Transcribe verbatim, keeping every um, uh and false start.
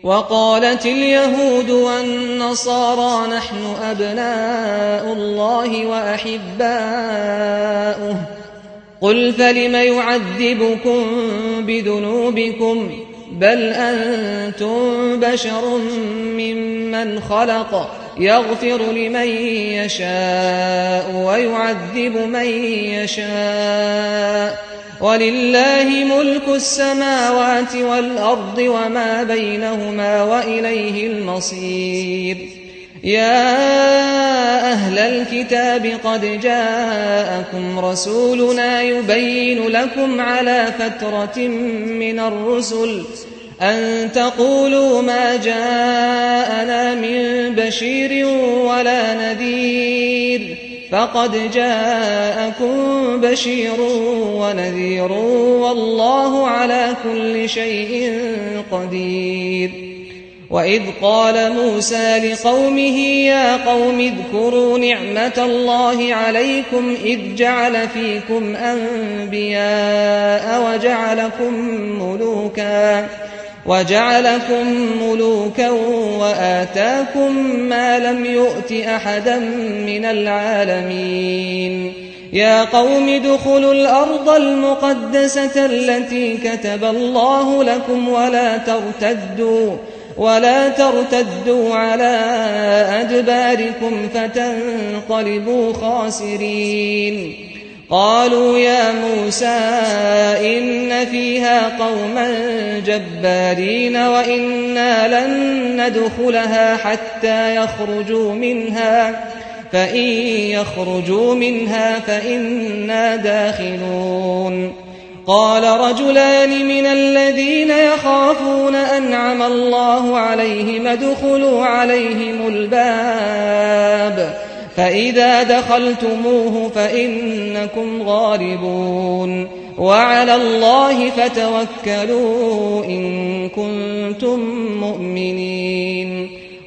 وقالت اليهود والنصارى نحن أبناء الله وأحباؤه قل فلم يعذبكم بذنوبكم بل أنتم بشر ممن خلق يغفر لمن يشاء ويعذب من يشاء ولله ملك السماوات والأرض وما بينهما وإليه المصير. يا أهل الكتاب قد جاءكم رسولنا يبين لكم على فترة من الرسل أن تقولوا ما جاءنا من بشير ولا نذير فقد جاءكم بشير ونذير والله على كل شيء قدير. وإذ قال موسى لقومه يا قوم اذكروا نعمة الله عليكم إذ جعل فيكم أنبياء وجعلكم ملوكا وجعلكم ملوكا وآتاكم ما لم يؤت أحدا من العالمين. يا قوم ادخلوا الأرض المقدسة التي كتب الله لكم ولا ترتدوا ولا ترتدوا على أدباركم فتنقلبوا خاسرين. قالوا يا موسى إن فيها قوما جبارين وإنا لن ندخلها حتى يخرجوا منها فإن يخرجوا منها فإنا داخلون. قال رجلان من الذين يخافون أنعم الله عليهم ادخلوا عليهم الباب فإذا دخلتموه فإنكم غالبون وعلى الله فتوكلوا إن كنتم مؤمنين.